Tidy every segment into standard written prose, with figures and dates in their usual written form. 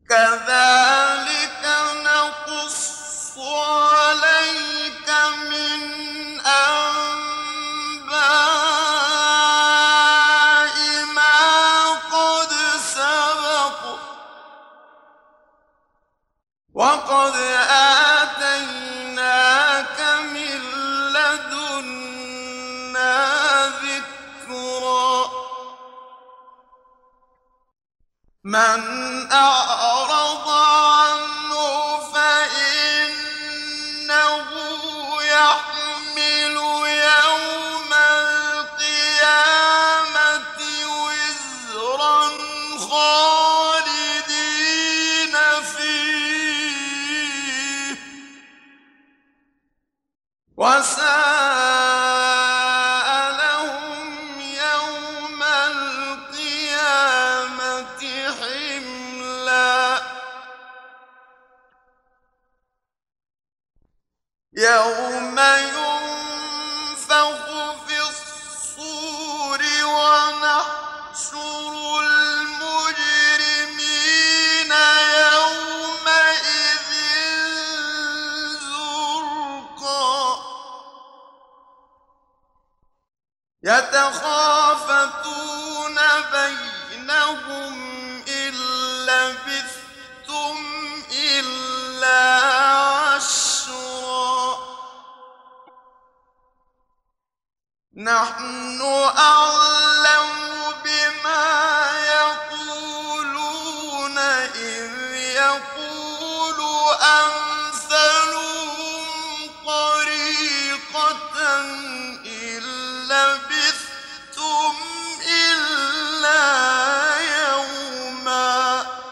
كذلك نقص عليك من أنباء ما قد سبق وقد آتيناك من لدنا ذكرا من أعرض عنه فإنه يحمل يوم القيامة وزرا خالدين فيه وساء لهم يوم القيامة حملا يوم ينفخ في الصور ونحشر المجرمين يومئذ زرقا يتخافتون بينهم إن لبثتم إلا عشرا نحن أعلم بما يقولون إذ يقول أمثلهم طريقة إن لبثتم إلا يوما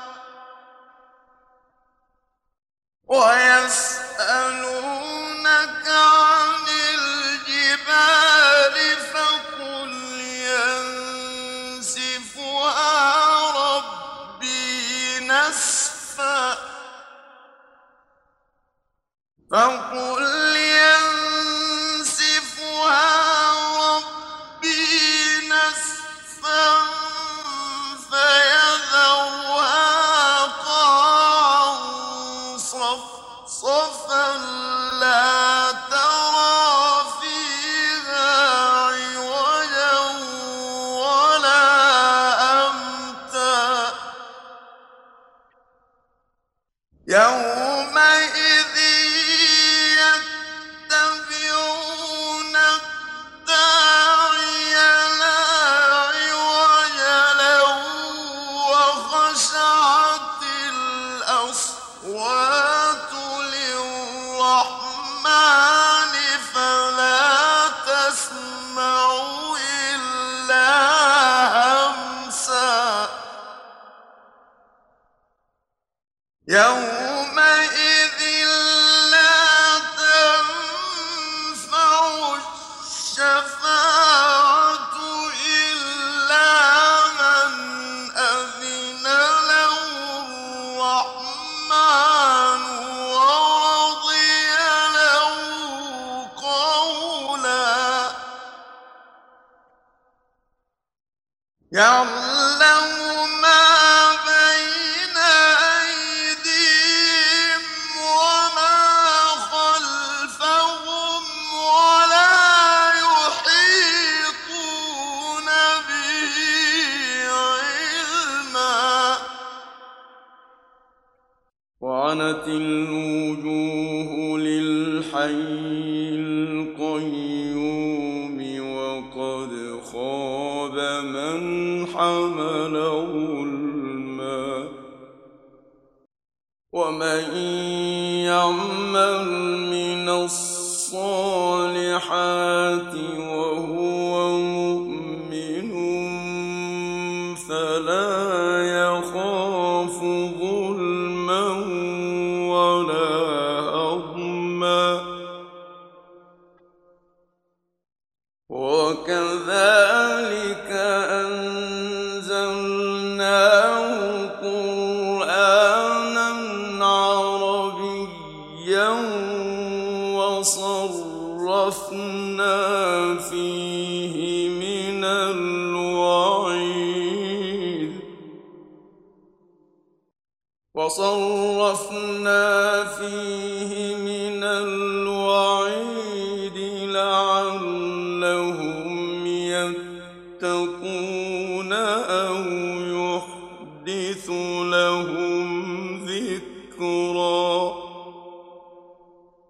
ويسألونك عن الجبال فقل ينسفها ربي نسفا فقل ينسفها ربي نسفا فيذرها قاعا صفصفا لا ترى فيها عوجا ولا أمتا يومئذ يتبعون الداعي لا عوج له وخشعت الأصوات للرحمن فلا تسمع إلا همسا يومئذ لا تنفع الشفاعة إلا من أذن له الرحمن ورضي له قولا يعلم ما بين أيديهم وما خلفهم ولا يحيطون به علما وعنت الوجوه للحي القيوم وقد خاب من حمل ظلما ومن يعمل من الصالحات وهو مؤمن فلا يخاف ظلما ولا هضما وكذلك أنزلناه قرآنا عربيا وصرفنا فيه من الوعيد وصرفنا فيه من الوعيد لعلهم يتقون أو يحدث لهم ذكرا